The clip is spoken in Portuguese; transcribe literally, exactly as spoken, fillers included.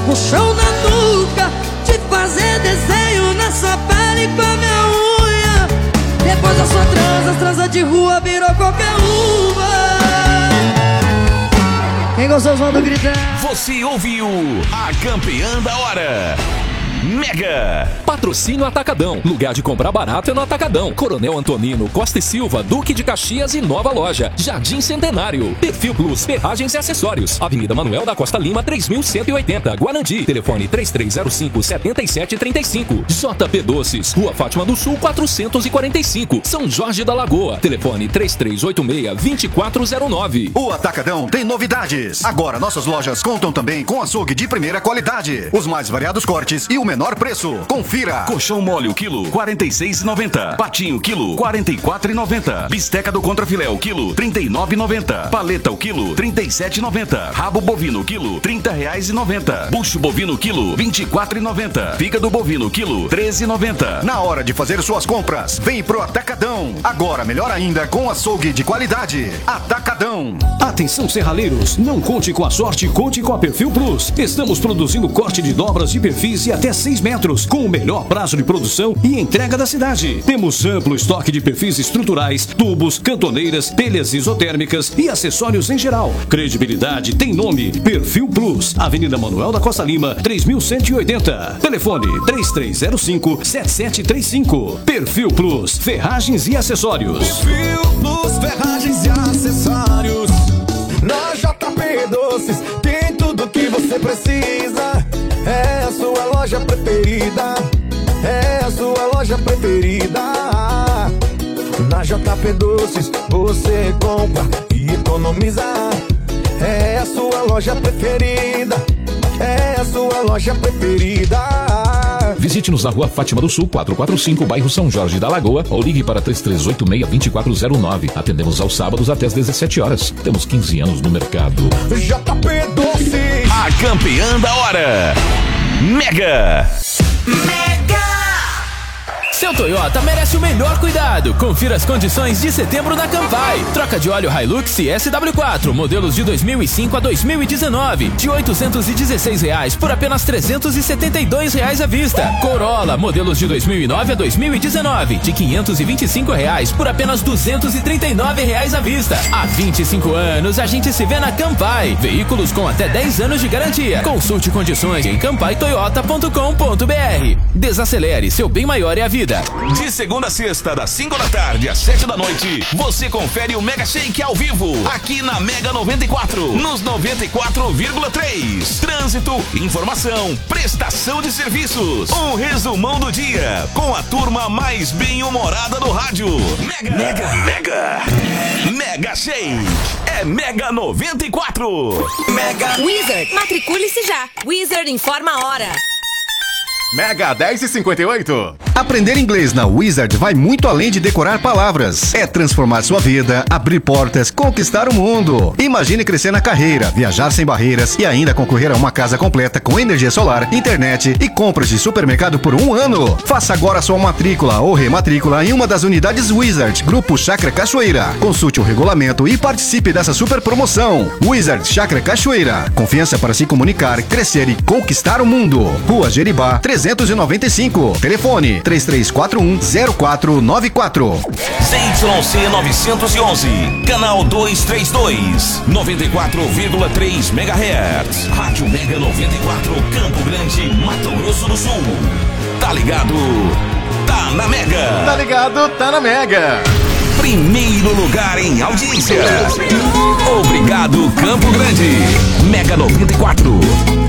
puxão na nuca, de fazer desenho nessa pele com a minha unha. Depois da sua transa, transa de rua virou qualquer uma. Quem gostou, manda gritar. Você ouviu a campeã da hora, Mega. Patrocínio Atacadão. Lugar de comprar barato é no Atacadão. Coronel Antonino Costa e Silva, Duque de Caxias e Nova Loja. Jardim Centenário. Perfil Plus, ferragens e acessórios. Avenida Manuel da Costa Lima, três mil cento e oitenta, Guarandi. Telefone três três zero cinco, sete sete três cinco. J P Doces, Rua Fátima do Sul, quatrocentos e quarenta e cinco, São Jorge da Lagoa. Telefone três três oito seis, dois quatro zero nove. O Atacadão tem novidades. Agora nossas lojas contam também com açougue de primeira qualidade. Os mais variados cortes e o menor preço. Confira. Colchão mole o quilo quarenta e seis reais e noventa centavos. Patinho quilo quarenta e quatro reais e noventa centavos. Bisteca do contrafilé o quilo trinta e nove reais e noventa centavos. Paleta o quilo trinta e sete reais e noventa centavos. Rabo bovino quilo trinta reais e noventa centavos. Bucho bovino quilo vinte e quatro reais e noventa centavos. Fígado bovino quilo treze reais e noventa centavos. Na hora de fazer suas compras, vem pro Atacadão. Agora melhor ainda com açougue de qualidade. Atacadão. Atenção serraleiros, não conte com a sorte, conte com a Perfil Plus. Estamos produzindo corte de dobras de perfis e até seis metros, com o melhor prazo de produção e entrega da cidade. Temos amplo estoque de perfis estruturais, tubos, cantoneiras, telhas isotérmicas e acessórios em geral. Credibilidade tem nome. Perfil Plus. Avenida Manuel da Costa Lima, três mil cento e oitenta. Telefone três três zero cinco, sete sete três cinco. Perfil Plus. Ferragens e acessórios. Perfil Plus. Ferragens e acessórios. Na J P Doces tem tudo que você precisa. É a sua loja preferida. É a sua loja preferida. Na J P Doces você compra e economiza. É a sua loja preferida. É a sua loja preferida. Visite-nos na Rua Fátima do Sul, quatrocentos e quarenta e cinco, bairro São Jorge da Lagoa, ou ligue para três três oito seis, dois quatro zero nove. Atendemos aos sábados até às dezessete horas. Temos quinze anos no mercado. J P Doces. A campeã da hora, Mega. Mega! Seu Toyota merece o melhor cuidado. Confira as condições de setembro na Campai. Troca de óleo Hilux S W quatro, modelos de dois mil e cinco a dois mil e dezenove, de oitocentos e dezesseis reais por apenas trezentos e setenta e dois reais à vista. Corolla, modelos de dois mil e nove a dois mil e dezenove, de quinhentos e vinte e cinco reais por apenas duzentos e trinta e nove reais à vista. Há vinte e cinco anos a gente se vê na Campai. Veículos com até dez anos de garantia. Consulte condições em campai toyota ponto com ponto br. Desacelere, seu bem maior é a vida. De segunda a sexta, das cinco da tarde às sete da noite, você confere o Mega Shake ao vivo, aqui na Mega noventa e quatro, nos noventa e quatro vírgula três. Trânsito, informação, prestação de serviços. Um resumão do dia, com a turma mais bem-humorada do rádio. Mega, Mega, Mega, Mega Shake. É Mega noventa e quatro. Mega Wizard, matricule-se já. Wizard informa a hora. Mega dez e cinquenta e oito. Aprender inglês na Wizard vai muito além de decorar palavras. É transformar sua vida, abrir portas, conquistar o mundo. Imagine crescer na carreira, viajar sem barreiras e ainda concorrer a uma casa completa com energia solar, internet e compras de supermercado por um ano. Faça agora sua matrícula ou rematrícula em uma das unidades Wizard, Grupo Chácara Cachoeira. Consulte o regulamento e participe dessa super promoção. Wizard Chácara Cachoeira. Confiança para se comunicar, crescer e conquistar o mundo. Rua Jeribá, trezentos e noventa e cinco. Telefone três três quatro um zero quatro nove quatro. Z Y C novecentos e onze, canal duzentos e trinta e dois, noventa e quatro vírgula três megahertz. Rádio Mega noventa e quatro, Campo Grande, Mato Grosso do Sul. Tá ligado? Tá na Mega. Tá ligado? Tá na Mega. Primeiro lugar em audiência. Obrigado, Campo Grande. Mega noventa e quatro.